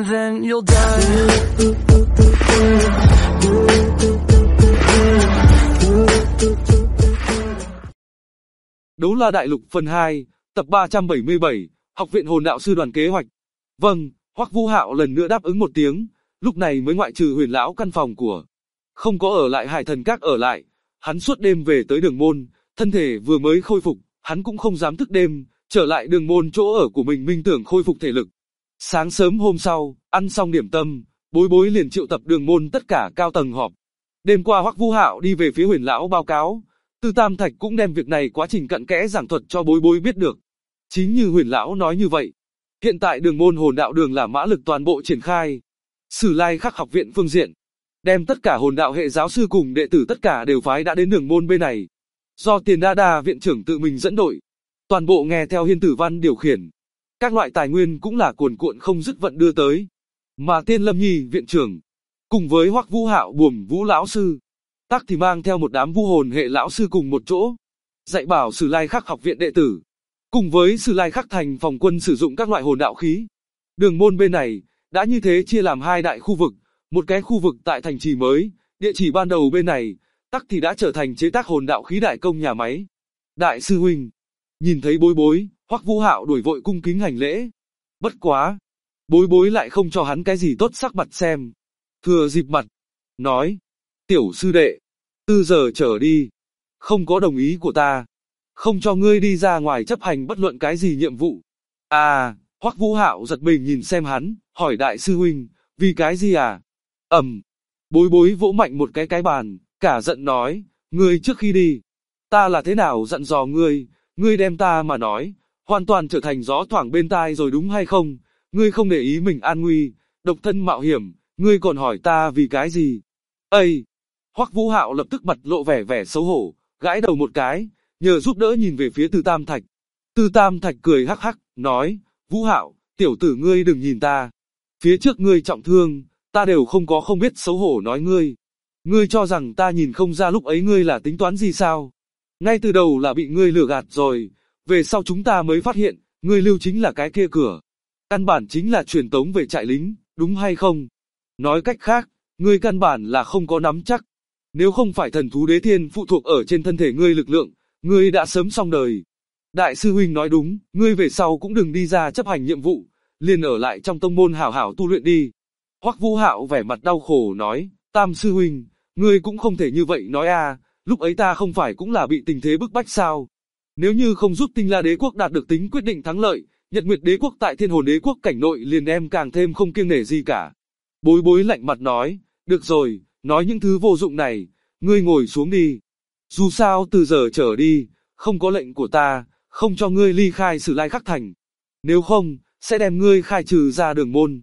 and then you'll die. Đấu La Đại Lục phần 2, tập 377, Học viện Hồn Đạo Sư Đoàn kế hoạch. Vâng, Hoắc Vũ Hạo lần nữa đáp ứng một tiếng, lúc này mới ngoại trừ Huyền lão căn phòng của. Không có ở lại Hải Thần Các ở lại, hắn suốt đêm về tới Đường Môn, thân thể vừa mới khôi phục, hắn cũng không dám thức đêm, trở lại Đường Môn chỗ ở của mình minh tưởng khôi phục thể lực. Sáng sớm hôm sau, ăn xong điểm tâm, Bối Bối liền triệu tập Đường Môn tất cả cao tầng họp. Đêm qua Hoắc Vũ Hạo đi về phía Huyền lão báo cáo, Tư Tam Thạch cũng đem việc này quá trình cặn kẽ giảng thuật cho Bối Bối biết được. Chính như Huyền lão nói như vậy, hiện tại Đường Môn Hồn Đạo Đường là mã lực toàn bộ triển khai. Sử Lai Khắc học viện phương diện, đem tất cả hồn đạo hệ giáo sư cùng đệ tử tất cả đều phái đã đến Đường Môn bên này. Do Tiền Đa Đa viện trưởng tự mình dẫn đội, toàn bộ nghe theo Hiên Tử Văn điều khiển. Các loại tài nguyên cũng là cuồn cuộn không dứt vận đưa tới. Mà Tiên Lâm Nhi viện trưởng, cùng với Hoắc Vũ Hạo buồm Vũ lão sư, Tắc thì mang theo một đám vu hồn hệ lão sư cùng một chỗ, dạy bảo Sử Lai Khắc học viện đệ tử, cùng với Sử Lai Khắc thành phòng quân sử dụng các loại hồn đạo khí. Đường Môn bên này đã như thế chia làm hai đại khu vực, một cái khu vực tại thành trì mới, địa chỉ ban đầu bên này, Tắc thì đã trở thành chế tác hồn đạo khí đại công nhà máy. Đại sư huynh, nhìn thấy Bối Bối, Hoắc Vũ Hạo đuổi vội cung kính hành lễ. Bất quá, Bối Bối lại không cho hắn cái gì tốt sắc mặt xem. Thừa dịp mặt, nói, tiểu sư đệ, từ giờ trở đi, không có đồng ý của ta, không cho ngươi đi ra ngoài chấp hành bất luận cái gì nhiệm vụ. À, Hoắc Vũ Hạo giật mình nhìn xem hắn, hỏi đại sư huynh, vì cái gì à? Bối Bối vỗ mạnh một cái bàn, cả giận nói, ngươi trước khi đi, ta là thế nào dặn dò ngươi đem ta mà nói, hoàn toàn trở thành gió thoảng bên tai rồi đúng hay không? Ngươi không để ý mình an nguy, độc thân mạo hiểm, ngươi còn hỏi ta vì cái gì? Ây! Hoắc Vũ Hạo lập tức mặt lộ vẻ xấu hổ, gãi đầu một cái, nhờ giúp đỡ nhìn về phía Tư Tam Thạch. Tư Tam Thạch cười hắc hắc, nói, Vũ Hạo, tiểu tử ngươi đừng nhìn ta. Phía trước ngươi trọng thương, ta đều không biết xấu hổ nói ngươi. Ngươi cho rằng ta nhìn không ra lúc ấy ngươi là tính toán gì sao? Ngay từ đầu là bị ngươi lừa gạt rồi, về sau chúng ta mới phát hiện, ngươi lưu chính là cái kia cửa. Căn bản chính là truyền tống về trại lính, đúng hay không? Nói cách khác, ngươi căn bản là không có nắm chắc. Nếu không phải thần thú đế thiên phụ thuộc ở trên thân thể ngươi lực lượng, ngươi đã sớm xong đời. Đại sư huynh nói đúng, ngươi về sau cũng đừng đi ra chấp hành nhiệm vụ, liền ở lại trong tông môn hảo hảo tu luyện đi. Hoắc Vũ Hạo vẻ mặt đau khổ nói, Tam sư huynh, ngươi cũng không thể như vậy nói à, lúc ấy ta không phải cũng là bị tình thế bức bách sao? Nếu như không giúp Tinh La Đế quốc đạt được tính quyết định thắng lợi, Nhật Nguyệt Đế quốc tại Thiên Hồn Đế quốc cảnh nội liền em càng thêm không kiêng nể gì cả. Bối Bối lạnh mặt nói, được rồi, nói những thứ vô dụng này, ngươi ngồi xuống đi. Dù sao từ giờ trở đi, không có lệnh của ta, không cho ngươi ly khai Sử Lai Khắc thành. Nếu không, sẽ đem ngươi khai trừ ra Đường Môn.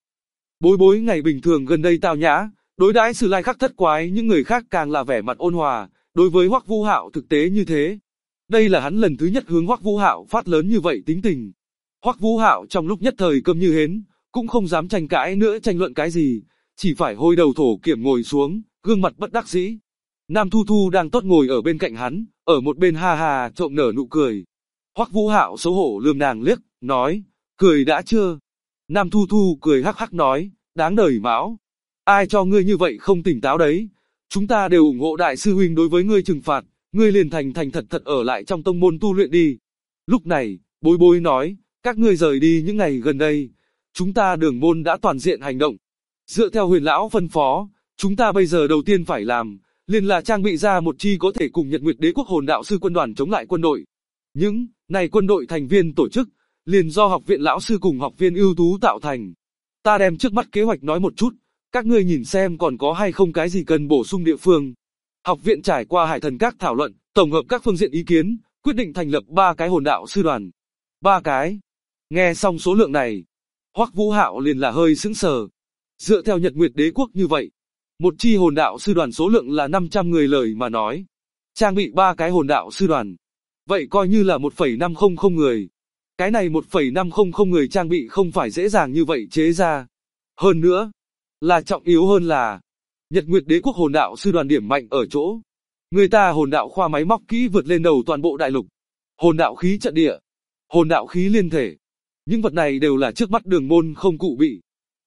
Bối Bối ngày bình thường gần đây tao nhã, đối đãi Sử Lai Khắc thất quái những người khác càng là vẻ mặt ôn hòa, đối với Hoắc Vũ Hạo thực tế như thế. Đây là hắn lần thứ nhất hướng Hoắc Vũ Hạo phát lớn như vậy tính tình. Hoắc Vũ Hạo trong lúc nhất thời câm như hến, cũng không dám tranh cãi nữa tranh luận cái gì, chỉ phải hôi đầu thổ kiểm ngồi xuống, gương mặt bất đắc dĩ. Nam Thu Thu đang tốt ngồi ở bên cạnh hắn, ở một bên ha ha trộm nở nụ cười. Hoắc Vũ Hạo xấu hổ lườm nàng liếc, nói, cười đã chưa? Nam Thu Thu cười hắc hắc nói, đáng đời mão. Ai cho ngươi như vậy không tỉnh táo đấy? Chúng ta đều ủng hộ đại sư huynh đối với ngươi trừng phạt, ngươi liền thành thật ở lại trong tông môn tu luyện đi. Lúc này, Bối Bối nói, các ngươi rời đi những ngày gần đây, chúng ta Đường Môn đã toàn diện hành động. Dựa theo Huyền lão phân phó, chúng ta bây giờ đầu tiên phải làm, liền là trang bị ra một chi có thể cùng Nhật Nguyệt Đế quốc hồn đạo sư quân đoàn chống lại quân đội. Những này quân đội thành viên tổ chức, liền do học viện lão sư cùng học viên ưu tú tạo thành. Ta đem trước mắt kế hoạch nói một chút, các ngươi nhìn xem còn có hay không cái gì cần bổ sung địa phương. Học viện trải qua Hải Thần Các thảo luận, tổng hợp các phương diện ý kiến, quyết định thành lập 3 cái hồn đạo sư đoàn. 3 cái. Nghe xong số lượng này, Hoắc Vũ Hạo liền là hơi sững sờ. Dựa theo Nhật Nguyệt Đế quốc như vậy, một chi hồn đạo sư đoàn số lượng là 500 người lời mà nói. Trang bị 3 cái hồn đạo sư đoàn. Vậy coi như là 1,500 người. Cái này 1,500 người trang bị không phải dễ dàng như vậy chế ra. Hơn nữa, là trọng yếu hơn là, Nhật Nguyệt Đế quốc hồn đạo sư đoàn điểm mạnh ở chỗ. Người ta hồn đạo khoa máy móc kỹ vượt lên đầu toàn bộ đại lục. Hồn đạo khí trận địa, hồn đạo khí liên thể. Những vật này đều là trước mắt Đường Môn không cụ bị.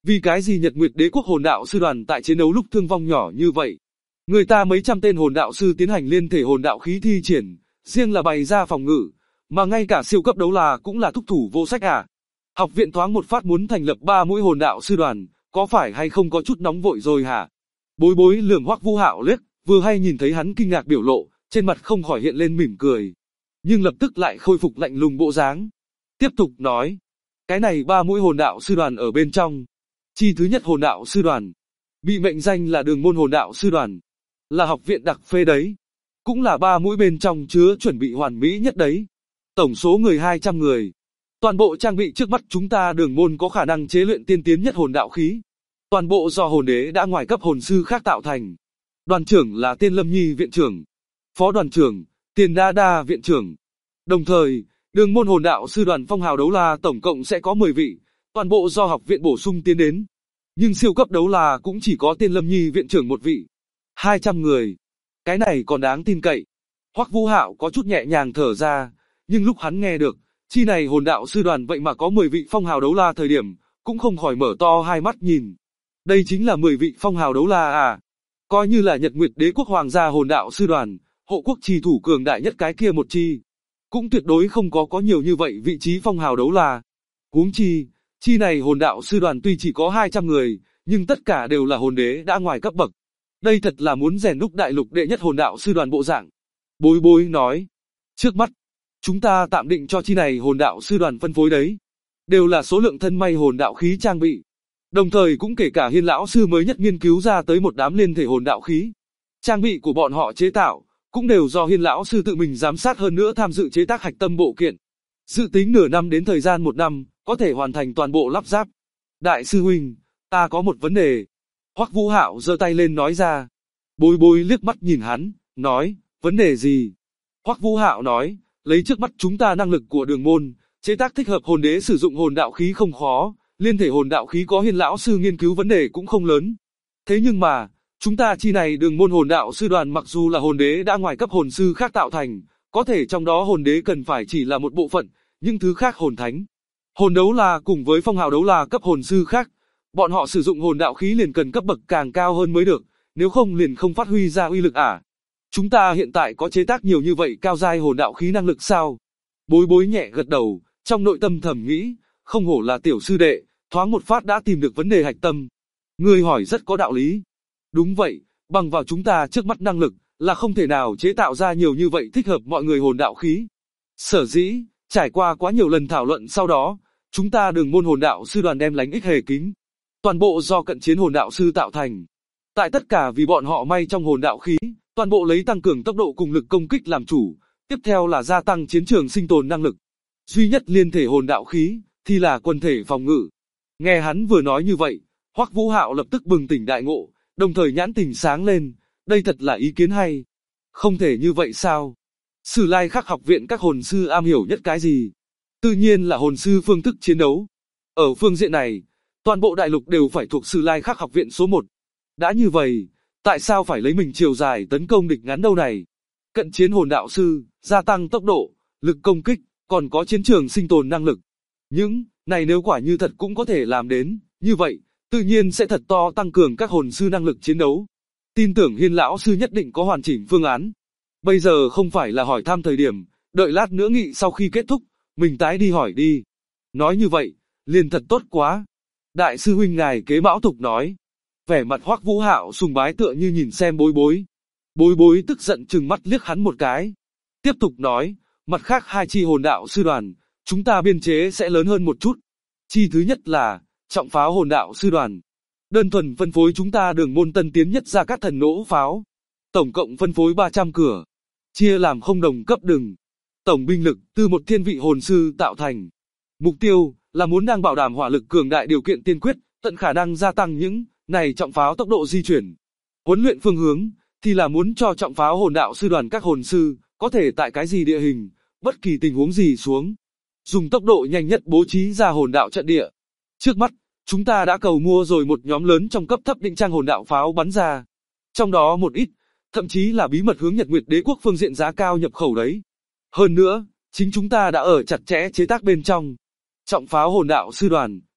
Vì cái gì Nhật Nguyệt Đế quốc hồn đạo sư đoàn tại chiến đấu lúc thương vong nhỏ như vậy? Người ta mấy trăm tên hồn đạo sư tiến hành liên thể hồn đạo khí thi triển, riêng là bày ra phòng ngự, mà ngay cả siêu cấp đấu la cũng là thúc thủ vô sách à? Học viện thoáng một phát muốn thành lập 3 mũi hồn đạo sư đoàn, có phải hay không có chút nóng vội rồi hả? Bối bối lườm Hoắc Vũ Hạo liếc, vừa hay nhìn thấy hắn kinh ngạc biểu lộ, trên mặt không khỏi hiện lên mỉm cười, nhưng lập tức lại khôi phục lạnh lùng bộ dáng. Tiếp tục nói, cái này 3 mũi hồn đạo sư đoàn ở bên trong. Chi thứ nhất hồn đạo sư đoàn, bị mệnh danh là Đường môn hồn đạo sư đoàn, là học viện đặc phê đấy, cũng là 3 mũi bên trong chứa chuẩn bị hoàn mỹ nhất đấy. Tổng số người 200 người. Toàn bộ trang bị trước mắt chúng ta Đường môn có khả năng chế luyện tiên tiến nhất hồn đạo khí. Toàn bộ do hồn đế đã ngoài cấp hồn sư khác tạo thành. Đoàn trưởng là Tiên Lâm Nhi viện trưởng, phó đoàn trưởng, Tiền Đa Đa viện trưởng. Đồng thời, Đường môn hồn đạo sư đoàn phong hào đấu la tổng cộng sẽ có 10 vị, toàn bộ do học viện bổ sung tiến đến. Nhưng siêu cấp đấu la cũng chỉ có Tiên Lâm Nhi viện trưởng một vị. 200 người. Cái này còn đáng tin cậy. Hoắc Vũ Hạo có chút nhẹ nhàng thở ra, nhưng lúc hắn nghe được, chi này hồn đạo sư đoàn vậy mà có 10 vị phong hào đấu la thời điểm, cũng không khỏi mở to hai mắt nhìn. Đây chính là 10 vị phong hào đấu la à? Coi như là Nhật Nguyệt Đế quốc hoàng gia hồn đạo sư đoàn, hộ quốc trì thủ cường đại nhất cái kia một chi, cũng tuyệt đối không có nhiều như vậy vị trí phong hào đấu la. Huống chi này hồn đạo sư đoàn tuy chỉ có 200 người, nhưng tất cả đều là hồn đế đã ngoài cấp bậc. Đây thật là muốn rèn đúc đại lục đệ nhất hồn đạo sư đoàn bộ dạng. Bối bối nói, trước mắt, chúng ta tạm định cho chi này hồn đạo sư đoàn phân phối đấy. Đều là số lượng thân may hồn đạo khí trang bị. Đồng thời cũng kể cả Hiên lão sư mới nhất nghiên cứu ra tới một đám liên thể hồn đạo khí. Trang bị của bọn họ chế tạo, cũng đều do Hiên lão sư tự mình giám sát hơn nữa tham dự chế tác hạch tâm bộ kiện. Dự tính nửa năm đến thời gian 1 năm, có thể hoàn thành toàn bộ lắp ráp. Đại sư huynh, ta có một vấn đề. Hoắc Vũ Hạo giơ tay lên nói ra. Bối bối liếc mắt nhìn hắn, nói, vấn đề gì? Hoắc Vũ Hạo nói, lấy trước mắt chúng ta năng lực của Đường môn, chế tác thích hợp hồn đế sử dụng hồn đạo khí không khó, liên thể hồn đạo khí có Hiên lão sư nghiên cứu vấn đề cũng không lớn. Thế nhưng mà, chúng ta chi này Đường môn hồn đạo sư đoàn mặc dù là hồn đế đã ngoài cấp hồn sư khác tạo thành, có thể trong đó hồn đế cần phải chỉ là một bộ phận, nhưng thứ khác hồn thánh, hồn đấu la cùng với phong hào đấu la cấp hồn sư khác, bọn họ sử dụng hồn đạo khí liền cần cấp bậc càng cao hơn mới được, nếu không liền không phát huy ra uy lực à. Chúng ta hiện tại có chế tác nhiều như vậy cao giai hồn đạo khí năng lực sao? Bối bối nhẹ gật đầu, trong nội tâm thầm nghĩ, không hổ là tiểu sư đệ, thoáng một phát đã tìm được vấn đề hạch tâm. Ngươi hỏi rất có đạo lý. Đúng vậy, bằng vào chúng ta trước mắt năng lực, là không thể nào chế tạo ra nhiều như vậy thích hợp mọi người hồn đạo khí. Sở dĩ, trải qua quá nhiều lần thảo luận sau đó, chúng ta Đường môn hồn đạo sư đoàn đem lánh ích hề kính. Toàn bộ do cận chiến hồn đạo sư tạo thành. Tại tất cả vì bọn họ may trong hồn đạo khí, toàn bộ lấy tăng cường tốc độ cùng lực công kích làm chủ, tiếp theo là gia tăng chiến trường sinh tồn năng lực. Duy nhất liên thể hồn đạo khí, thì là quân thể phòng ngự. Nghe hắn vừa nói như vậy, Hoắc Vũ Hạo lập tức bừng tỉnh đại ngộ, đồng thời nhãn tình sáng lên, đây thật là ý kiến hay. Không thể như vậy sao? Sử Lai Khắc học viện các hồn sư am hiểu nhất cái gì? Tự nhiên là hồn sư phương thức chiến đấu. Ở phương diện này, toàn bộ đại lục đều phải thuộc Sử Lai Khắc học viện số 1. Đã như vậy, tại sao phải lấy mình chiều dài tấn công địch ngắn đâu này? Cận chiến hồn đạo sư, gia tăng tốc độ, lực công kích, còn có chiến trường sinh tồn năng lực. Những này nếu quả như thật cũng có thể làm đến, như vậy, tự nhiên sẽ thật to tăng cường các hồn sư năng lực chiến đấu. Tin tưởng Hiên lão sư nhất định có hoàn chỉnh phương án. Bây giờ không phải là hỏi thăm thời điểm, đợi lát nữa nghị sau khi kết thúc, mình tái đi hỏi đi. Nói như vậy, liền thật tốt quá. Đại sư huynh ngài kế mão tục nói. Vẻ mặt Hoắc Vũ Hạo sùng bái tựa như nhìn xem bối bối. Bối bối tức giận trừng mắt liếc hắn một cái. Tiếp tục nói, mặt khác 2 chi hồn đạo sư đoàn, chúng ta biên chế sẽ lớn hơn một chút. Chi thứ nhất là, trọng pháo hồn đạo sư đoàn. Đơn thuần phân phối chúng ta Đường môn tân tiến nhất ra các thần nỗ pháo. Tổng cộng phân phối 300 cửa. Chia làm không đồng cấp đừng. Tổng binh lực từ một thiên vị hồn sư tạo thành. Mục tiêu là muốn đang bảo đảm hỏa lực cường đại điều kiện tiên quyết, tận khả năng gia tăng những này trọng pháo tốc độ di chuyển. Huấn luyện phương hướng thì là muốn cho trọng pháo hồn đạo sư đoàn các hồn sư có thể tại cái gì địa hình, bất kỳ tình huống gì xuống, dùng tốc độ nhanh nhất bố trí ra hồn đạo trận địa. Trước mắt, chúng ta đã cầu mua rồi một nhóm lớn trong cấp thấp định trang hồn đạo pháo bắn ra. Trong đó một ít, thậm chí là bí mật hướng Nhật Nguyệt Đế quốc phương diện giá cao nhập khẩu đấy. Hơn nữa, chính chúng ta đã ở chặt chẽ chế tác bên trong. Trọng pháo hồn đạo sư đoàn,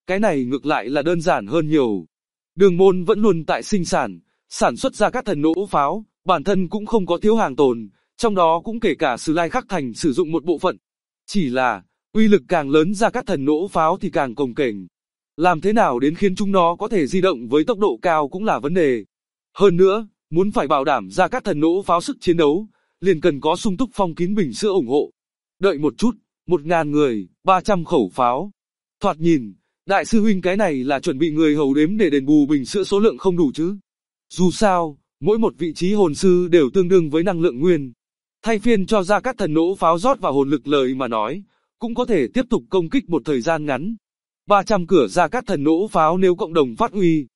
cái này ngược lại là đơn giản hơn nhiều. Đường môn vẫn luôn tại sinh sản xuất ra các thần nỗ pháo, bản thân cũng không có thiếu hàng tồn, trong đó cũng kể cả Sử Lai Khắc Thành sử dụng một bộ phận. Chỉ là, uy lực càng lớn ra các thần nỗ pháo thì càng cồng kềnh. Làm thế nào đến khiến chúng nó có thể di động với tốc độ cao cũng là vấn đề. Hơn nữa, muốn phải bảo đảm ra các thần nỗ pháo sức chiến đấu, liền cần có sung túc phong kín bình sữa ủng hộ. Đợi một chút, 1.000 người, 300 khẩu pháo. Thoạt nhìn, đại sư huynh cái này là chuẩn bị người hầu đếm để đền bù bình sữa số lượng không đủ chứ. Dù sao, mỗi một vị trí hồn sư đều tương đương với năng lượng nguyên. Thay phiên cho ra các thần nỗ pháo rót vào hồn lực lời mà nói, cũng có thể tiếp tục công kích một thời gian ngắn. 300 cửa ra các thần nỗ pháo nếu cộng đồng phát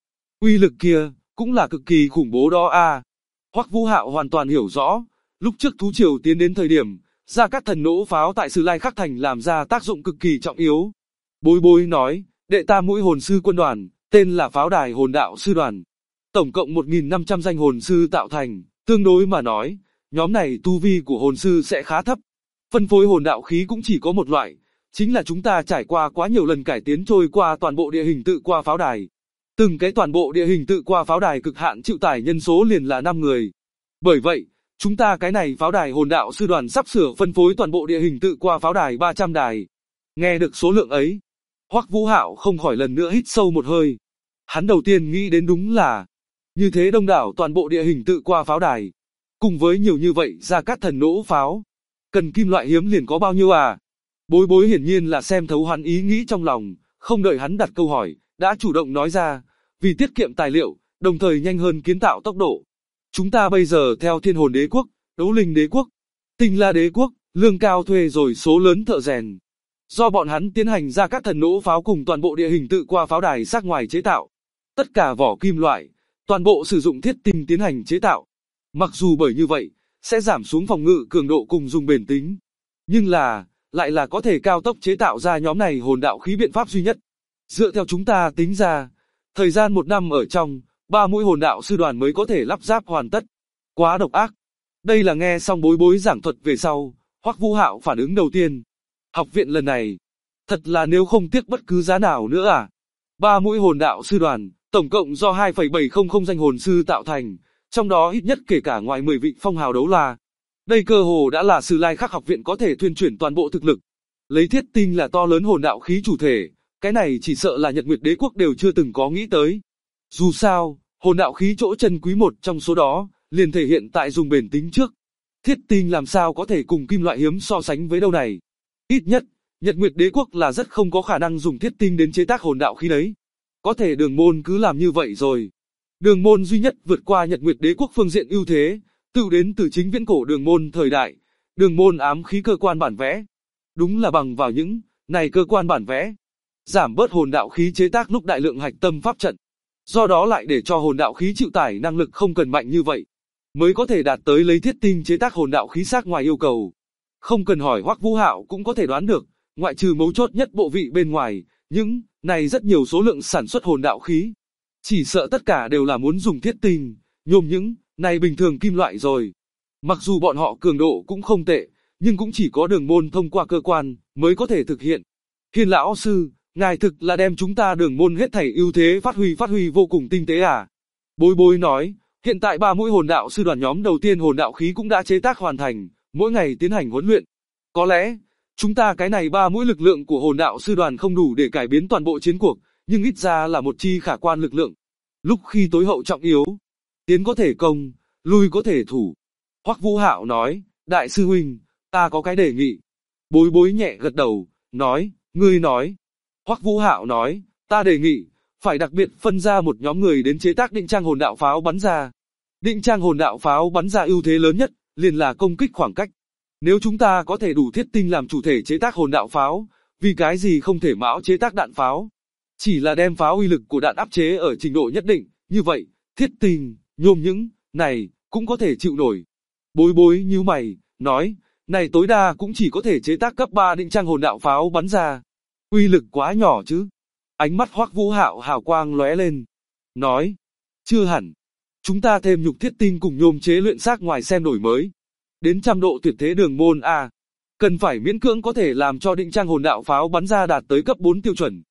uy lực kia, cũng là cực kỳ khủng bố đó a. Hoắc Vũ Hạo hoàn toàn hiểu rõ, lúc trước thú triều tiến đến thời điểm, ra các thần nỗ pháo tại Sử Lai Khắc Thành làm ra tác dụng cực kỳ trọng yếu. Bối Bối nói, đệ tam mũi hồn sư quân đoàn, tên là Pháo Đài Hồn Đạo Sư đoàn. Tổng cộng 1.500 danh hồn sư tạo thành, tương đối mà nói, nhóm này tu vi của hồn sư sẽ khá thấp. Phân phối hồn đạo khí cũng chỉ có một loại, chính là chúng ta trải qua quá nhiều lần cải tiến trôi qua toàn bộ địa hình tự qua pháo đài. Từng cái toàn bộ địa hình tự qua pháo đài cực hạn chịu tải nhân số liền là 5 người. Bởi vậy, chúng ta cái này Pháo Đài Hồn Đạo Sư đoàn sắp sửa phân phối toàn bộ địa hình tự qua pháo đài 300 đài. Nghe được số lượng ấy, Hoắc Vũ Hạo không khỏi lần nữa hít sâu một hơi. Hắn đầu tiên nghĩ đến đúng là, như thế đông đảo toàn bộ địa hình tự qua pháo đài, cùng với nhiều như vậy ra các thần nỗ pháo, cần kim loại hiếm liền có bao nhiêu à? Bối Bối hiển nhiên là xem thấu hắn ý nghĩ trong lòng, không đợi hắn đặt câu hỏi, đã chủ động nói ra, vì tiết kiệm tài liệu, đồng thời nhanh hơn kiến tạo tốc độ. Chúng ta bây giờ theo Thiên Hồn Đế Quốc, Đấu Linh Đế Quốc, Tinh La Đế Quốc, lương cao thuê rồi số lớn thợ rèn. Do bọn hắn tiến hành ra các thần nỗ pháo cùng toàn bộ địa hình tự qua pháo đài sát ngoài chế tạo. Tất cả vỏ kim loại, toàn bộ sử dụng thiết tinh tiến hành chế tạo. Mặc dù bởi như vậy, sẽ giảm xuống phòng ngự cường độ cùng dùng bền tính. Nhưng lại là có thể cao tốc chế tạo ra nhóm này hồn đạo khí biện pháp duy nhất. Dựa theo chúng ta tính ra, thời gian 1 năm ở trong, 3 mũi hồn đạo sư đoàn mới có thể lắp ráp hoàn tất. Quá độc ác. Đây là nghe xong Bối Bối giảng thuật về sau, Hoắc Vũ Hạo phản ứng đầu tiên. Học viện lần này, thật là nếu không tiếc bất cứ giá nào nữa à. 3 mũi hồn đạo sư đoàn, tổng cộng do 2,700 danh hồn sư tạo thành, trong đó ít nhất kể cả ngoài 10 vị phong hào đấu la. Đây cơ hồ đã là Sử Lai Khắc học viện có thể thuyên chuyển toàn bộ thực lực. Lấy thiết tinh là to lớn hồn đạo khí chủ thể, cái này chỉ sợ là Nhật Nguyệt Đế Quốc đều chưa từng có nghĩ tới. Dù sao, hồn đạo khí chỗ chân quý một trong số đó, liền thể hiện tại dùng bền tính trước. Thiết tinh làm sao có thể cùng kim loại hiếm so sánh với đâu này. Ít nhất, Nhật Nguyệt Đế Quốc là rất không có khả năng dùng thiết tinh đến chế tác hồn đạo khí đấy. Có thể Đường Môn cứ làm như vậy rồi. Đường Môn duy nhất vượt qua Nhật Nguyệt Đế Quốc phương diện ưu thế, tự đến từ chính viễn cổ Đường Môn thời đại, Đường Môn ám khí cơ quan bản vẽ. Đúng là bằng vào những này cơ quan bản vẽ, giảm bớt hồn đạo khí chế tác lúc đại lượng hạch tâm pháp trận. Do đó lại để cho hồn đạo khí chịu tải năng lực không cần mạnh như vậy, mới có thể đạt tới lấy thiết tinh chế tác hồn đạo khí sát ngoài yêu cầu. Không cần hỏi Hoắc Vũ Hạo cũng có thể đoán được, ngoại trừ mấu chốt nhất bộ vị bên ngoài, những này rất nhiều số lượng sản xuất hồn đạo khí. Chỉ sợ tất cả đều là muốn dùng thiết tinh, nhôm những này bình thường kim loại rồi. Mặc dù bọn họ cường độ cũng không tệ, nhưng cũng chỉ có Đường Môn thông qua cơ quan mới có thể thực hiện. Hiên lão sư, ngài thực là đem chúng ta Đường Môn hết thảy ưu thế phát huy vô cùng tinh tế à? Bối Bối nói, hiện tại 3 mũi hồn đạo sư đoàn nhóm đầu tiên hồn đạo khí cũng đã chế tác hoàn thành, mỗi ngày tiến hành huấn luyện. Có lẽ, chúng ta cái này 3 mũi lực lượng của hồn đạo sư đoàn không đủ để cải biến toàn bộ chiến cuộc, nhưng ít ra là một chi khả quan lực lượng. Lúc khi tối hậu trọng yếu, tiến có thể công, lui có thể thủ. Hoắc Vũ Hạo nói, đại sư huynh, ta có cái đề nghị. Bối Bối nhẹ gật đầu, nói, ngươi nói. Hoắc Vũ Hạo nói, ta đề nghị, phải đặc biệt phân ra một nhóm người đến chế tác định trang hồn đạo pháo bắn ra. Định trang hồn đạo pháo bắn ra ưu thế lớn nhất, liền là công kích khoảng cách. Nếu chúng ta có thể đủ thiết tinh làm chủ thể chế tác hồn đạo pháo, vì cái gì không thể mão chế tác đạn pháo? Chỉ là đem pháo uy lực của đạn áp chế ở trình độ nhất định, như vậy, thiết tinh, nhôm những này cũng có thể chịu nổi. Bối Bối nhíu mày, nói, này tối đa cũng chỉ có thể chế tác cấp 3 định trang hồn đạo pháo bắn ra. Uy lực quá nhỏ chứ. Ánh mắt Hoắc Vũ Hạo hào quang lóe lên, nói, chưa hẳn. Chúng ta thêm nhục thiết tinh cùng nhôm chế luyện xác ngoài xem đổi mới. Đến 100 độ tuyệt thế Đường Môn a, cần phải miễn cưỡng có thể làm cho định trang hồn đạo pháo bắn ra đạt tới cấp 4 tiêu chuẩn.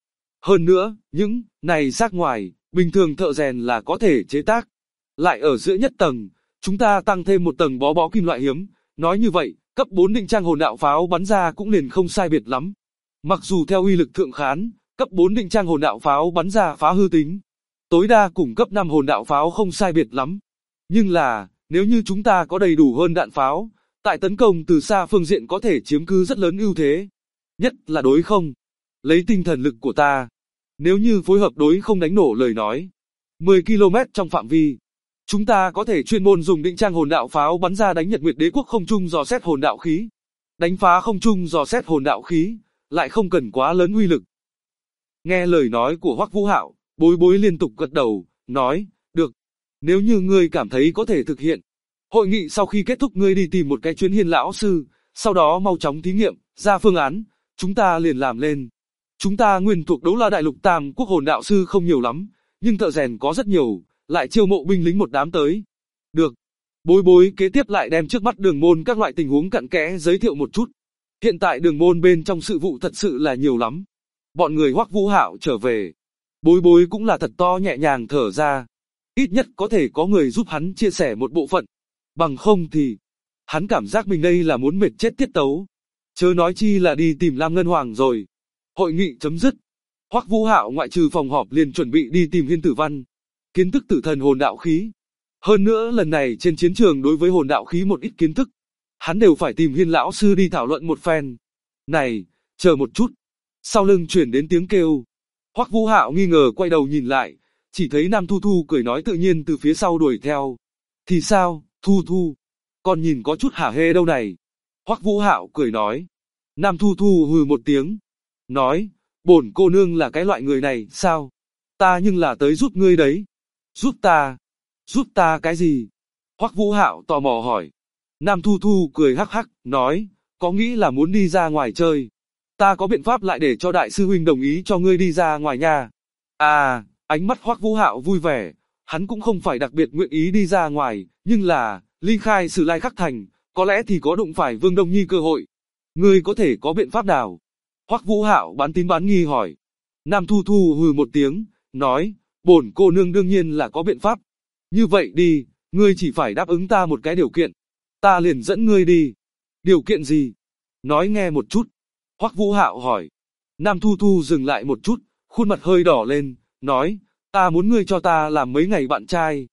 Hơn nữa, những này xác ngoài, bình thường thợ rèn là có thể chế tác. Lại ở giữa nhất tầng, chúng ta tăng thêm một tầng bó kim loại hiếm, nói như vậy, cấp 4 định trang hồn đạo pháo bắn ra cũng liền không sai biệt lắm. Mặc dù theo uy lực thượng khán, cấp 4 định trang hồn đạo pháo bắn ra phá hư tính tối đa cùng cấp 5 hồn đạo pháo không sai biệt lắm. Nhưng là, nếu như chúng ta có đầy đủ hơn đạn pháo, tại tấn công từ xa phương diện có thể chiếm cứ rất lớn ưu thế. Nhất là đối không. Lấy tinh thần lực của ta, nếu như phối hợp đối không đánh nổ lời nói, 10 km trong phạm vi, chúng ta có thể chuyên môn dùng định trang hồn đạo pháo bắn ra đánh Nhật Nguyệt Đế quốc không trung dò xét hồn đạo khí. Đánh phá không trung dò xét hồn đạo khí, lại không cần quá lớn uy lực. Nghe lời nói của Hoắc Vũ Hạo, Bối Bối liên tục gật đầu, nói, được. Nếu như ngươi cảm thấy có thể thực hiện, hội nghị sau khi kết thúc ngươi đi tìm một cái chuyến Hiên lão sư, sau đó mau chóng thí nghiệm, ra phương án, chúng ta liền làm lên. Chúng ta nguyên thuộc Đấu La Đại Lục Tam Quốc hồn đạo sư không nhiều lắm, nhưng thợ rèn có rất nhiều, lại chiêu mộ binh lính một đám tới. Được. Bối Bối kế tiếp lại đem trước mắt Đường Môn các loại tình huống cặn kẽ giới thiệu một chút. Hiện tại Đường Môn bên trong sự vụ thật sự là nhiều lắm. Bọn người Hoắc Vũ Hạo trở về, Bối Bối cũng là thật to nhẹ nhàng thở ra. Ít nhất có thể có người giúp hắn chia sẻ một bộ phận. Bằng không thì, hắn cảm giác mình đây là muốn mệt chết tiết tấu. Chớ nói chi là đi tìm Lam Ngân Hoàng rồi. Hội nghị chấm dứt. Hoắc Vũ Hạo ngoại trừ phòng họp liền chuẩn bị đi tìm Hiên Tử Văn. Kiến thức tử thần hồn đạo khí. Hơn nữa lần này trên chiến trường đối với hồn đạo khí một ít kiến thức, hắn đều phải tìm Hiên lão sư đi thảo luận một phen. Này, chờ một chút. Sau lưng chuyển đến tiếng kêu. Hoắc Vũ Hạo nghi ngờ quay đầu nhìn lại, chỉ thấy Nam Thu Thu cười nói tự nhiên từ phía sau đuổi theo. Thì sao, Thu Thu? Con nhìn có chút hả hê đâu này. Hoắc Vũ Hạo cười nói. Nam Thu Thu hừ một tiếng. Nói, bổn cô nương là cái loại người này, sao? Ta nhưng là tới giúp ngươi đấy. Giúp ta? Giúp ta cái gì? Hoắc Vũ Hạo tò mò hỏi. Nam Thu Thu cười hắc hắc, nói, có nghĩ là muốn đi ra ngoài chơi. Ta có biện pháp lại để cho đại sư huynh đồng ý cho ngươi đi ra ngoài nhà. À, ánh mắt Hoắc Vũ Hạo vui vẻ, hắn cũng không phải đặc biệt nguyện ý đi ra ngoài, nhưng là, ly khai Sử Lai Khắc Thành, có lẽ thì có đụng phải Vương Đông Nhi cơ hội. Ngươi có thể có biện pháp nào? Hoắc Vũ Hạo bán tín bán nghi hỏi. Nam Thu Thu hừ một tiếng, nói, bổn cô nương đương nhiên là có biện pháp. Như vậy đi, ngươi chỉ phải đáp ứng ta một cái điều kiện. Ta liền dẫn ngươi đi. Điều kiện gì? Nói nghe một chút. Hoắc Vũ Hạo hỏi. Nam Thu Thu dừng lại một chút, khuôn mặt hơi đỏ lên, nói, ta muốn ngươi cho ta làm mấy ngày bạn trai.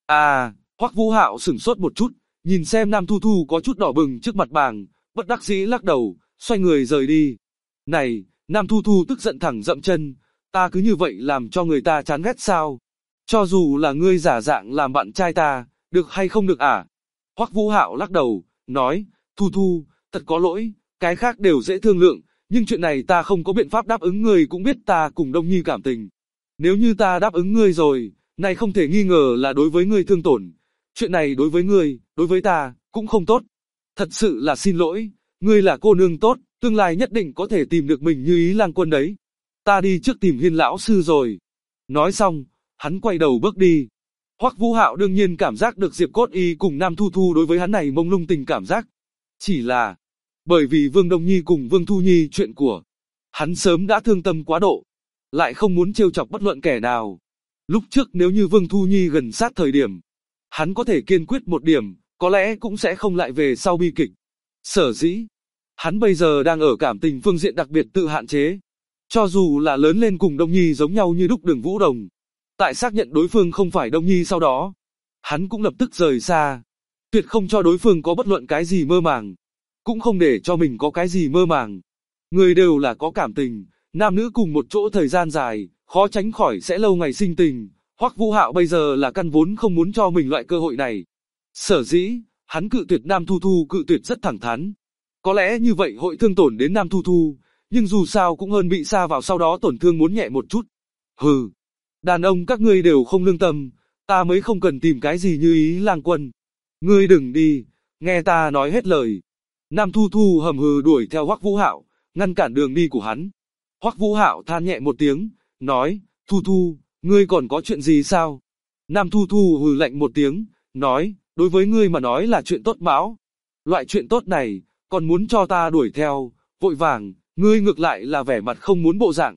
À, Hoắc Vũ Hạo sửng sốt một chút, nhìn xem Nam Thu Thu có chút đỏ bừng trước mặt bàng, bất đắc dĩ lắc đầu, xoay người rời đi. Này, Nam Thu Thu tức giận thẳng dậm chân, ta cứ như vậy làm cho người ta chán ghét sao? Cho dù là ngươi giả dạng làm bạn trai ta, được hay không được à? Hoắc Vũ Hạo lắc đầu, nói, Thu Thu, thật có lỗi, cái khác đều dễ thương lượng, nhưng chuyện này ta không có biện pháp đáp ứng ngươi cũng biết ta cùng Đông Nhi cảm tình. Nếu như ta đáp ứng ngươi rồi, này không thể nghi ngờ là đối với ngươi thương tổn. Chuyện này đối với ngươi, đối với ta, cũng không tốt. Thật sự là xin lỗi, ngươi là cô nương tốt, tương lai nhất định có thể tìm được mình như ý lang quân đấy. Ta đi trước tìm Hiên lão sư rồi. Nói xong, hắn quay đầu bước đi. Hoắc Vũ Hạo đương nhiên cảm giác được Diệp Cốt Y cùng Nam Thu Thu đối với hắn này mông lung tình cảm giác. Chỉ là, bởi vì Vương Đông Nhi cùng Vương Thu Nhi chuyện của hắn sớm đã thương tâm quá độ, lại không muốn trêu chọc bất luận kẻ nào. Lúc trước nếu như Vương Thu Nhi gần sát thời điểm, hắn có thể kiên quyết một điểm, có lẽ cũng sẽ không lại về sau bi kịch. Sở dĩ, hắn bây giờ đang ở cảm tình phương diện đặc biệt tự hạn chế. Cho dù là lớn lên cùng Đông Nhi giống nhau như đúc Đường Vũ Đồng, tại xác nhận đối phương không phải Đông Nhi sau đó, hắn cũng lập tức rời xa, tuyệt không cho đối phương có bất luận cái gì mơ màng, cũng không để cho mình có cái gì mơ màng. Người đều là có cảm tình, nam nữ cùng một chỗ thời gian dài, khó tránh khỏi sẽ lâu ngày sinh tình. Hoắc Vũ Hạo bây giờ là căn vốn không muốn cho mình loại cơ hội này. Sở dĩ, hắn cự tuyệt Nam Thu Thu cự tuyệt rất thẳng thắn. Có lẽ như vậy hội thương tổn đến Nam Thu Thu, nhưng dù sao cũng hơn bị sa vào sau đó tổn thương muốn nhẹ một chút. Hừ, đàn ông các ngươi đều không lương tâm, ta mới không cần tìm cái gì như ý lang quân. Ngươi đừng đi, nghe ta nói hết lời. Nam Thu Thu hầm hừ đuổi theo Hoắc Vũ Hạo, ngăn cản đường đi của hắn. Hoắc Vũ Hạo than nhẹ một tiếng, nói, Thu Thu, ngươi còn có chuyện gì sao? Nam Thu Thu hừ lạnh một tiếng, nói, đối với ngươi mà nói là chuyện tốt bão. Loại chuyện tốt này, còn muốn cho ta đuổi theo, vội vàng, ngươi ngược lại là vẻ mặt không muốn bộ dạng.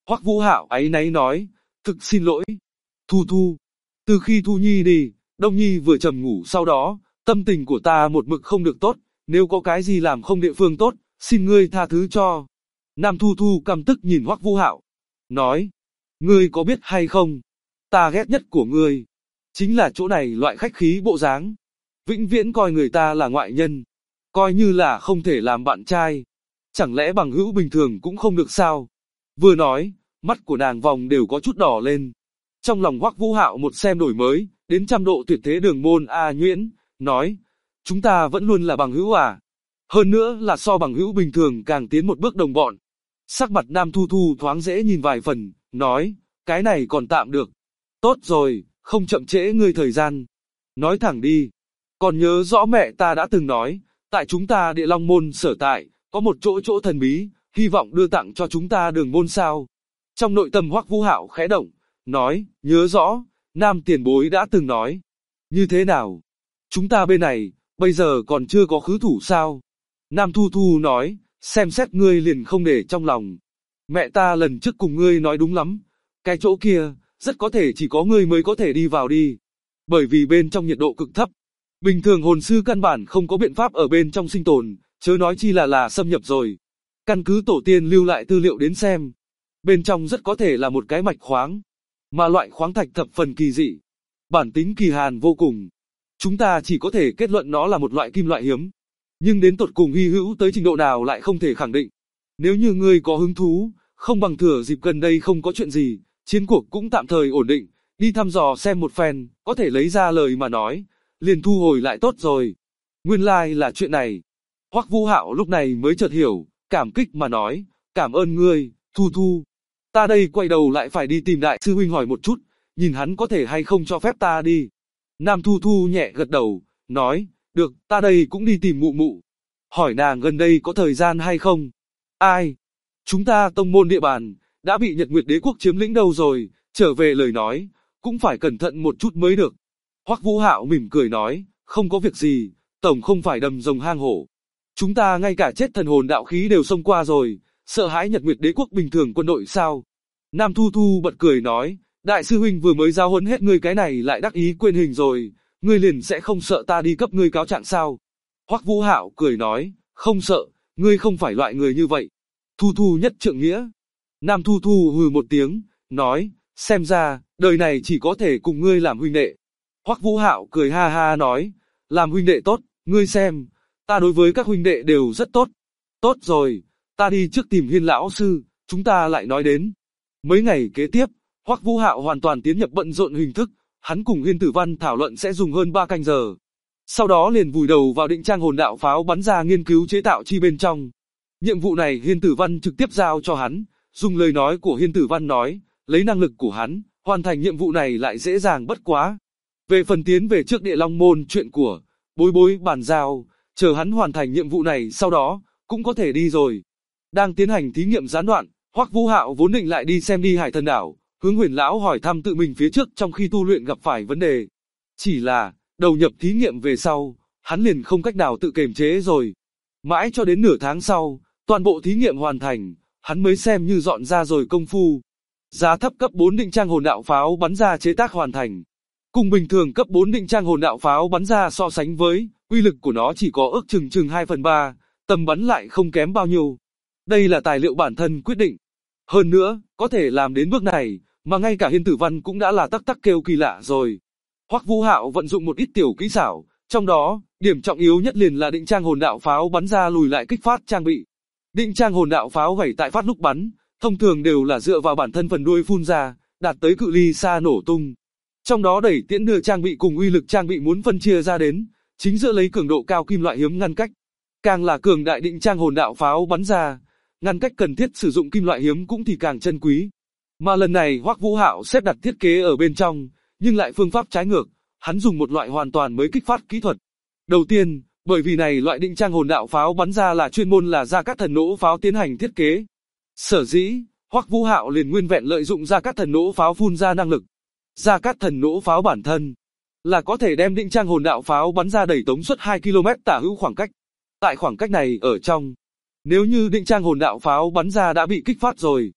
Hoắc Vũ Hạo áy náy nói, thực xin lỗi. Thu Thu, từ khi Thu Nhi đi, Đông Nhi vừa trầm ngủ sau đó, tâm tình của ta một mực không được tốt, nếu có cái gì làm không địa phương tốt, xin ngươi tha thứ cho. Nam Thu Thu căm tức nhìn Hoắc Vũ Hạo, nói, ngươi có biết hay không, ta ghét nhất của ngươi, chính là chỗ này loại khách khí bộ dáng, vĩnh viễn coi người ta là ngoại nhân, coi như là không thể làm bạn trai, chẳng lẽ bằng hữu bình thường cũng không được sao? Vừa nói, mắt của nàng vòng đều có chút đỏ lên. Trong lòng Hoắc Vũ Hạo một xem đổi mới, đến trăm độ tuyệt thế đường môn A Nhuyễn, nói, chúng ta vẫn luôn là bằng hữu à? Hơn nữa là so bằng hữu bình thường càng tiến một bước đồng bọn. Sắc mặt Nam Thu Thu thoáng dễ nhìn vài phần, nói, cái này còn tạm được. Tốt rồi, không chậm trễ ngươi thời gian. Nói thẳng đi. Còn nhớ rõ mẹ ta đã từng nói, tại chúng ta Địa Long môn sở tại, có một chỗ thần bí, hy vọng đưa tặng cho chúng ta đường môn sao. Trong nội tâm Hoắc Vũ Hạo khẽ động, nói, nhớ rõ, Nam tiền bối đã từng nói. Như thế nào? Chúng ta bên này, bây giờ còn chưa có khứ thủ sao? Nam Thu Thu nói, xem xét ngươi liền không để trong lòng. Mẹ ta lần trước cùng ngươi nói đúng lắm, cái chỗ kia, rất có thể chỉ có ngươi mới có thể đi vào đi. Bởi vì bên trong nhiệt độ cực thấp, bình thường hồn sư căn bản không có biện pháp ở bên trong sinh tồn, chớ nói chi là xâm nhập rồi. Căn cứ tổ tiên lưu lại tư liệu đến xem, bên trong rất có thể là một cái mạch khoáng, mà loại khoáng thạch thập phần kỳ dị, bản tính kỳ hàn vô cùng. Chúng ta chỉ có thể kết luận nó là một loại kim loại hiếm, nhưng đến tột cùng hy hữu tới trình độ nào lại không thể khẳng định. Nếu như ngươi có hứng thú, không bằng thừa dịp gần đây không có chuyện gì, chiến cuộc cũng tạm thời ổn định, đi thăm dò xem một phen, có thể lấy ra lời mà nói, liền thu hồi lại tốt rồi. Nguyên lai là chuyện này. Hoắc Vũ Hạo lúc này mới chợt hiểu, cảm kích mà nói, cảm ơn ngươi, Thu Thu. Ta đây quay đầu lại phải đi tìm đại sư huynh hỏi một chút, nhìn hắn có thể hay không cho phép ta đi. Nam Thu Thu nhẹ gật đầu, nói, được, ta đây cũng đi tìm mụ mụ. Hỏi nàng gần đây có thời gian hay không? Ai? Chúng ta tông môn địa bàn, đã bị Nhật Nguyệt Đế Quốc chiếm lĩnh đâu rồi, trở về lời nói, cũng phải cẩn thận một chút mới được. Hoắc Vũ Hạo mỉm cười nói, không có việc gì, tổng không phải đầm rồng hang hổ. Chúng ta ngay cả chết thần hồn đạo khí đều xông qua rồi, sợ hãi Nhật Nguyệt Đế Quốc bình thường quân đội sao? Nam Thu Thu bật cười nói, đại sư huynh vừa mới giao huấn hết ngươi cái này lại đắc ý quên hình rồi, ngươi liền sẽ không sợ ta đi cấp ngươi cáo trạng sao? Hoắc Vũ Hạo cười nói, không sợ, ngươi không phải loại người như vậy. Thu Thu nhất trượng nghĩa. Nam Thu Thu hừ một tiếng, nói, xem ra, đời này chỉ có thể cùng ngươi làm huynh đệ. Hoắc Vũ Hạo cười ha ha nói, làm huynh đệ tốt, ngươi xem, ta đối với các huynh đệ đều rất tốt. Tốt rồi, ta đi trước tìm Hiên lão sư, chúng ta lại nói đến. Mấy ngày kế tiếp, Hoắc Vũ Hạo hoàn toàn tiến nhập bận rộn hình thức, hắn cùng Hiên Tử Văn thảo luận sẽ dùng hơn 3 canh giờ. Sau đó liền vùi đầu vào định trang hồn đạo pháo bắn ra nghiên cứu chế tạo chi bên trong. Nhiệm vụ này Hiên Tử Văn trực tiếp giao cho hắn, dùng lời nói của Hiên Tử Văn nói, lấy năng lực của hắn, hoàn thành nhiệm vụ này lại dễ dàng bất quá. Về phần tiến về trước Địa Long môn chuyện của Bối Bối bàn giao, chờ hắn hoàn thành nhiệm vụ này sau đó, cũng có thể đi rồi. Đang tiến hành thí nghiệm gián đoạn, Hoắc Vũ Hạo vốn định lại đi xem đi Hải Thần Đảo, hướng Huyền lão hỏi thăm tự mình phía trước trong khi tu luyện gặp phải vấn đề. Chỉ là, đầu nhập thí nghiệm về sau, hắn liền không cách nào tự kiềm chế rồi. Mãi cho đến nửa tháng sau, toàn bộ thí nghiệm hoàn thành, hắn mới xem như dọn ra rồi công phu. Giá thấp cấp 4 định trang hồn đạo pháo bắn ra chế tác hoàn thành. Cùng bình thường cấp 4 định trang hồn đạo pháo bắn ra so sánh với, uy lực của nó chỉ có ước chừng 2/3, tầm bắn lại không kém bao nhiêu. Đây là tài liệu bản thân quyết định. Hơn nữa, có thể làm đến bước này, mà ngay cả Hiên Tử Văn cũng đã là tắc tắc kêu kỳ lạ rồi. Hoắc Vũ Hạo vận dụng một ít tiểu kỹ xảo, trong đó, điểm trọng yếu nhất liền là định trang hồn đạo pháo bắn ra lùi lại kích phát trang bị. Định trang hồn đạo pháo gảy tại phát lúc bắn, thông thường đều là dựa vào bản thân phần đuôi phun ra, đạt tới cự ly xa nổ tung. Trong đó đẩy tiễn đưa trang bị cùng uy lực trang bị muốn phân chia ra đến, chính giữa lấy cường độ cao kim loại hiếm ngăn cách. Càng là cường đại định trang hồn đạo pháo bắn ra, ngăn cách cần thiết sử dụng kim loại hiếm cũng thì càng chân quý. Mà lần này Hoắc Vũ Hạo xếp đặt thiết kế ở bên trong, nhưng lại phương pháp trái ngược, hắn dùng một loại hoàn toàn mới kích phát kỹ thuật. Đầu tiên, bởi vì này loại định trang hồn đạo pháo bắn ra là chuyên môn là Gia Cát Thần Nỗ pháo tiến hành thiết kế. Sở dĩ, Hoắc Vũ Hạo liền nguyên vẹn lợi dụng Gia Cát Thần Nỗ pháo phun ra năng lực. Gia Cát Thần Nỗ pháo bản thân là có thể đem định trang hồn đạo pháo bắn ra đẩy tống suất 2 km tả hữu khoảng cách. Tại khoảng cách này ở trong, nếu như định trang hồn đạo pháo bắn ra đã bị kích phát rồi,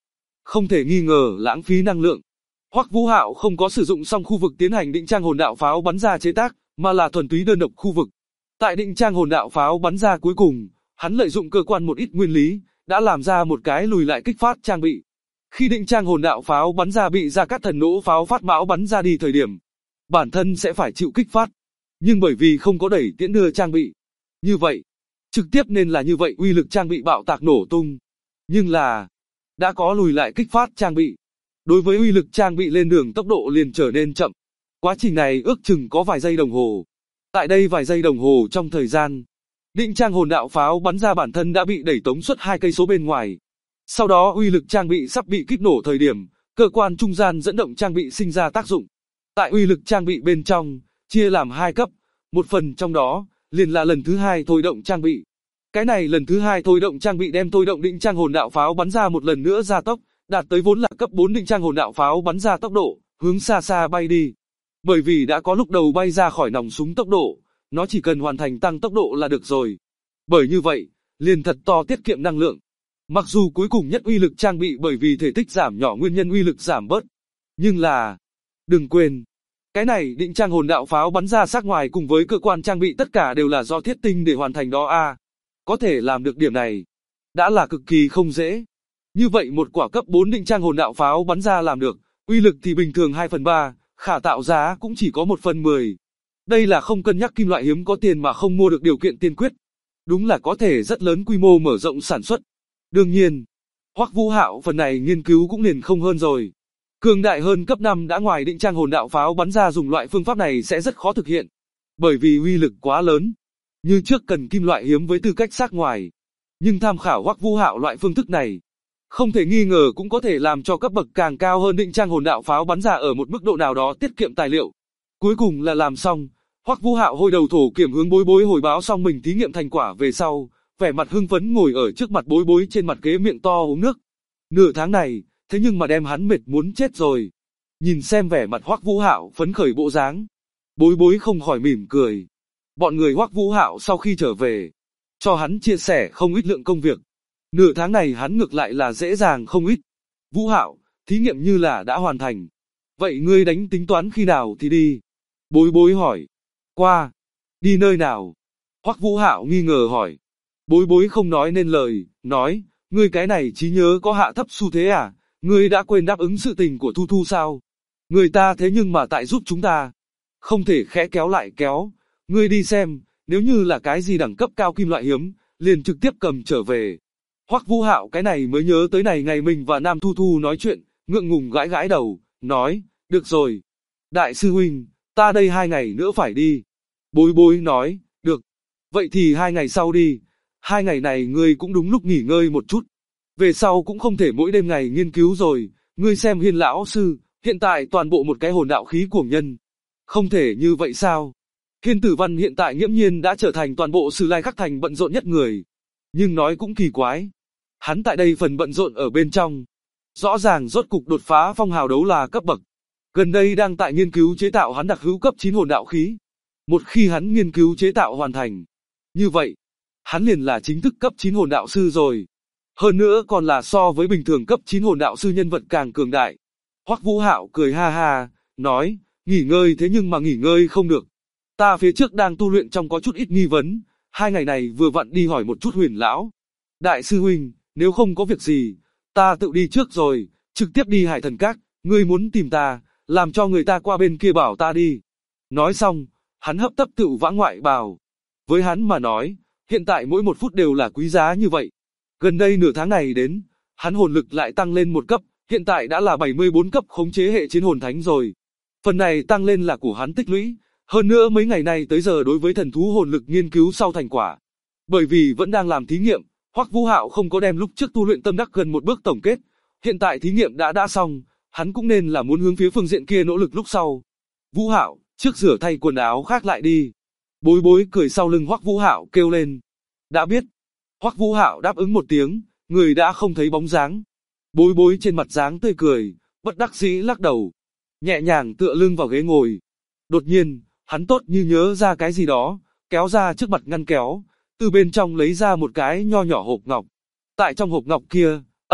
không thể nghi ngờ lãng phí năng lượng. Hoắc Vũ Hạo không có sử dụng xong khu vực tiến hành định trang hồn đạo pháo bắn ra chế tác, mà là thuần túy đơn độc khu vực. Tại định trang hồn đạo pháo bắn ra cuối cùng, hắn lợi dụng cơ quan một ít nguyên lý, đã làm ra một cái lùi lại kích phát trang bị. Khi định trang hồn đạo pháo bắn ra bị Gia Cát Thần nỗ pháo phát mão bắn ra đi thời điểm, bản thân sẽ phải chịu kích phát. Nhưng bởi vì không có đẩy tiễn đưa trang bị, như vậy, trực tiếp nên là như vậy uy lực trang bị bạo tạc nổ tung. Nhưng là, đã có lùi lại kích phát trang bị. Đối với uy lực trang bị lên đường tốc độ liền trở nên chậm. Quá trình này ước chừng có vài giây đồng hồ. Tại đây vài giây đồng hồ trong thời gian, định trang hồn đạo pháo bắn ra bản thân đã bị đẩy tống suốt 2 cây số bên ngoài. Sau đó uy lực trang bị sắp bị kích nổ thời điểm, cơ quan trung gian dẫn động trang bị sinh ra tác dụng. Tại uy lực trang bị bên trong, chia làm 2 cấp, một phần trong đó, liền là lần thứ 2 thôi động trang bị. Cái này lần thứ 2 thôi động trang bị đem thôi động định trang hồn đạo pháo bắn ra một lần nữa gia tốc, đạt tới vốn là cấp 4 định trang hồn đạo pháo bắn ra tốc độ, hướng xa xa bay đi. Bởi vì đã có lúc đầu bay ra khỏi nòng súng tốc độ, nó chỉ cần hoàn thành tăng tốc độ là được rồi. Bởi như vậy, liền thật to tiết kiệm năng lượng. Mặc dù cuối cùng nhất uy lực trang bị bởi vì thể tích giảm nhỏ nguyên nhân uy lực giảm bớt. Nhưng là, đừng quên, cái này định trang hồn đạo pháo bắn ra sát ngoài cùng với cơ quan trang bị tất cả đều là do thiết tinh để hoàn thành đó a. Có thể làm được điểm này, đã là cực kỳ không dễ. Như vậy một quả cấp 4 định trang hồn đạo pháo bắn ra làm được, uy lực thì bình thường 2/3, khả tạo giá cũng chỉ có 1/10. Đây là không cân nhắc kim loại hiếm có tiền mà không mua được điều kiện tiên quyết. Đúng là có thể rất lớn quy mô mở rộng sản xuất. Đương nhiên, Hoắc Vũ Hạo phần này nghiên cứu cũng liền không hơn rồi. Cường đại hơn cấp 5 đã ngoài định trang hồn đạo pháo bắn ra dùng loại phương pháp này sẽ rất khó thực hiện. Bởi vì uy lực quá lớn. Như trước cần kim loại hiếm với tư cách sát ngoài. Nhưng tham khảo Hoắc Vũ Hạo loại phương thức này, không thể nghi ngờ cũng có thể làm cho cấp bậc càng cao hơn định trang hồn đạo pháo bắn ra ở một mức độ nào đó tiết kiệm tài liệu. Cuối cùng là làm xong, Hoắc Vũ Hạo hôi đầu thổ kiểm hướng Bối Bối hồi báo xong mình thí nghiệm thành quả về sau, vẻ mặt hưng phấn ngồi ở trước mặt Bối Bối trên mặt ghế miệng to uống nước. Nửa tháng này, thế nhưng mà đem hắn mệt muốn chết rồi. Nhìn xem vẻ mặt Hoắc Vũ Hạo phấn khởi bộ dáng, Bối Bối không khỏi mỉm cười. Bọn người Hoắc Vũ Hạo sau khi trở về, cho hắn chia sẻ không ít lượng công việc. Nửa tháng này hắn ngược lại là dễ dàng không ít. Vũ Hạo, thí nghiệm như là đã hoàn thành. Vậy ngươi đánh tính toán khi nào thì đi? Bối Bối hỏi. Qua. Đi nơi nào? Hoắc Vũ Hạo nghi ngờ hỏi. Bối Bối không nói nên lời, nói, ngươi cái này trí nhớ có hạ thấp xu thế à? Ngươi đã quên đáp ứng sự tình của Thu Thu sao? Người ta thế nhưng mà tại giúp chúng ta. Không thể khẽ kéo lại kéo. Ngươi đi xem, nếu như là cái gì đẳng cấp cao kim loại hiếm, liền trực tiếp cầm trở về. Hoắc Vũ Hạo cái này mới nhớ tới này ngày mình và Nam Thu Thu nói chuyện, ngượng ngùng gãi gãi đầu, nói, được rồi. Đại sư huynh, ta đây 2 ngày nữa phải đi. Bối Bối nói, được. Vậy thì 2 ngày sau đi. 2 ngày này ngươi cũng đúng lúc nghỉ ngơi một chút. Về sau cũng không thể mỗi đêm ngày nghiên cứu rồi. Ngươi xem Hiên lão sư, hiện tại toàn bộ một cái hồn đạo khí cuồng nhân. Không thể như vậy sao? Hiên Tử Văn hiện tại nghiễm nhiên đã trở thành toàn bộ Sử Lai Khắc Thành bận rộn nhất người. Nhưng nói cũng kỳ quái. Hắn tại đây phần bận rộn ở bên trong. Rõ ràng rốt cục đột phá phong hào đấu là cấp bậc. Gần đây đang tại nghiên cứu chế tạo hắn đặc hữu cấp 9 hồn đạo khí. Một khi hắn nghiên cứu chế tạo hoàn thành. Như vậy, hắn liền là chính thức cấp 9 hồn đạo sư rồi. Hơn nữa còn là so với bình thường cấp 9 hồn đạo sư nhân vật càng cường đại. Hoắc Vũ Hạo cười ha ha, nói, nghỉ ngơi thế nhưng mà nghỉ ngơi không được. Ta phía trước đang tu luyện trong có chút ít nghi vấn, 2 ngày này vừa vặn đi hỏi một chút Huyền lão. Đại sư huynh, nếu không có việc gì, ta tự đi trước rồi, trực tiếp đi Hải Thần Các, ngươi muốn tìm ta, làm cho người ta qua bên kia bảo ta đi. Nói xong, hắn hấp tấp tự vã ngoại bào. Với hắn mà nói, hiện tại mỗi 1 phút đều là quý giá như vậy. Gần đây nửa tháng này đến, hắn hồn lực lại tăng lên 1 cấp, hiện tại đã là 74 cấp khống chế hệ chiến hồn thánh rồi. Phần này tăng lên là của hắn tích lũy, hơn nữa mấy ngày nay tới giờ đối với thần thú hồn lực nghiên cứu sau thành quả. Bởi vì vẫn đang làm thí nghiệm, Hoắc Vũ Hạo không có đem lúc trước tu luyện tâm đắc gần một bước tổng kết. Hiện tại thí nghiệm đã xong, hắn cũng nên là muốn hướng phía phương diện kia nỗ lực lúc sau. Vũ Hạo, trước rửa thay quần áo khác lại đi. Bối Bối cười sau lưng Hoắc Vũ Hạo kêu lên. Đã biết. Hoắc Vũ Hạo đáp ứng một tiếng, người đã không thấy bóng dáng. Bối Bối trên mặt dáng tươi cười, bất đắc dĩ lắc đầu, nhẹ nhàng tựa lưng vào ghế ngồi. Đột nhiên, hắn tốt như nhớ ra cái gì đó, kéo ra trước mặt ngăn kéo, từ bên trong lấy ra một cái nho nhỏ hộp ngọc. Tại trong hộp ngọc kia,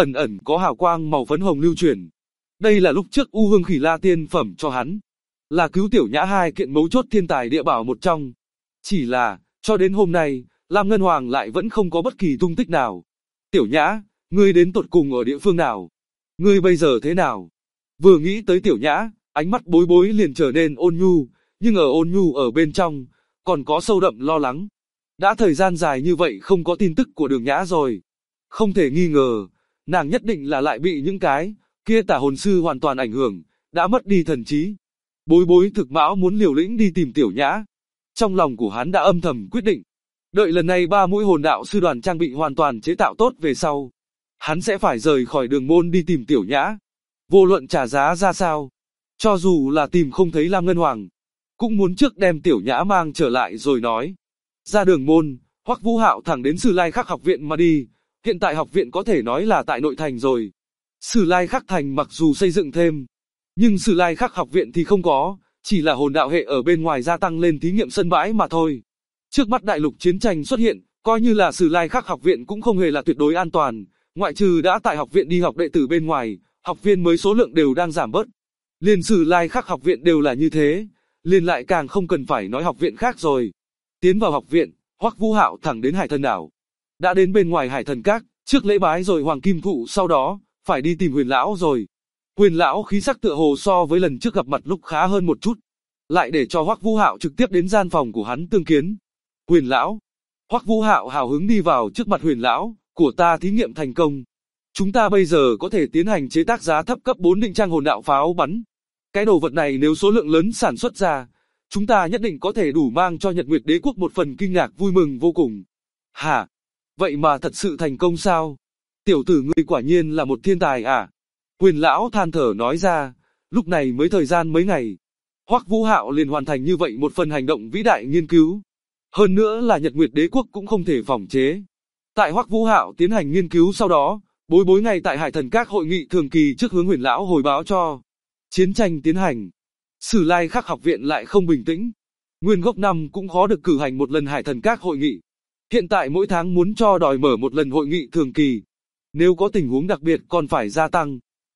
ẩn ẩn có hào quang màu phấn hồng lưu chuyển. Đây là lúc trước U Hương Khỉ La tiên phẩm cho hắn, là cứu Tiểu Nhã hai kiện mấu chốt thiên tài địa bảo một trong. Chỉ là, cho đến hôm nay, Lam Ngân Hoàng lại vẫn không có bất kỳ tung tích nào. Tiểu Nhã, ngươi đến tột cùng ở địa phương nào? Ngươi bây giờ thế nào? Vừa nghĩ tới Tiểu Nhã, ánh mắt Bối Bối liền trở nên ôn nhu, nhưng ở ôn nhu ở bên trong, còn có sâu đậm lo lắng. Đã thời gian dài như vậy không có tin tức của Đường Nhã rồi. Không thể nghi ngờ, nàng nhất định là lại bị những cái kia tả hồn sư hoàn toàn ảnh hưởng, đã mất đi thần trí. Bối Bối thực mão muốn liều lĩnh đi tìm Tiểu Nhã. Trong lòng của hắn đã âm thầm quyết định, đợi lần này 3 mũi hồn đạo sư đoàn trang bị hoàn toàn chế tạo tốt về sau, hắn sẽ phải rời khỏi đường môn đi tìm Tiểu Nhã. Vô luận trả giá ra sao, cho dù là tìm không thấy Lam Ngân Hoàng, cũng muốn trước đem Tiểu Nhã mang trở lại rồi nói. Ra đường môn, Hoắc Vũ Hạo thẳng đến Sử Lai Khắc học viện mà đi. Hiện tại học viện có thể nói là tại nội thành rồi. Sử Lai Khắc thành mặc dù xây dựng thêm, nhưng Sử Lai Khắc học viện thì không có, chỉ là hồn đạo hệ ở bên ngoài gia tăng lên thí nghiệm sân bãi mà thôi. Trước mắt đại lục chiến tranh xuất hiện, coi như là Sử Lai Khắc học viện cũng không hề là tuyệt đối an toàn, ngoại trừ đã tại học viện đi học đệ tử bên ngoài, học viên mới số lượng đều đang giảm bớt. Liền Sử Lai Khắc học viện đều là như thế, liền lại càng không cần phải nói học viện khác rồi. Tiến vào học viện, Hoắc Vũ Hạo thẳng đến Hải Thần đảo. Đã đến bên ngoài Hải Thần Các, trước lễ bái rồi Hoàng Kim Thụ, sau đó phải đi tìm Huyền lão rồi. Huyền lão khí sắc tựa hồ so với lần trước gặp mặt lúc khá hơn một chút, lại để cho Hoắc Vũ Hạo trực tiếp đến gian phòng của hắn tương kiến. Huyền lão. Hoắc Vũ Hạo hào hứng đi vào trước mặt Huyền lão, của ta thí nghiệm thành công. Chúng ta bây giờ có thể tiến hành chế tác giá thấp cấp 4 định trang hồn đạo pháo bắn. Cái đồ vật này nếu số lượng lớn sản xuất ra, chúng ta nhất định có thể đủ mang cho Nhật Nguyệt Đế quốc một phần kinh ngạc vui mừng vô cùng. Hả? Vậy mà thật sự thành công sao? Tiểu tử ngươi quả nhiên là một thiên tài à? Huyền lão than thở nói ra, lúc này mới thời gian mấy ngày, Hoắc Vũ Hạo liền hoàn thành như vậy một phần hành động vĩ đại nghiên cứu. Hơn nữa là Nhật Nguyệt Đế quốc cũng không thể phòng chế. Tại Hoắc Vũ Hạo tiến hành nghiên cứu sau đó, Bối Bối ngay tại Hải Thần Các hội nghị thường kỳ trước hướng Huyền lão hồi báo cho. Chiến tranh tiến hành, Sử Lai Khắc học viện lại không bình tĩnh. Nguyên gốc năm cũng khó được cử hành một lần Hải Thần Các hội nghị. Hiện tại mỗi tháng muốn cho đòi mở một lần hội nghị thường kỳ. Nếu có tình huống đặc biệt còn phải gia tăng.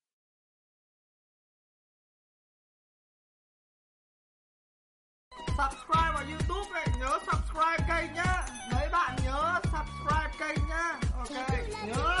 Subscribe vào YouTube này, nhớ subscribe kênh nhá. Mấy bạn nhớ subscribe kênh nhá. Ok, nhớ.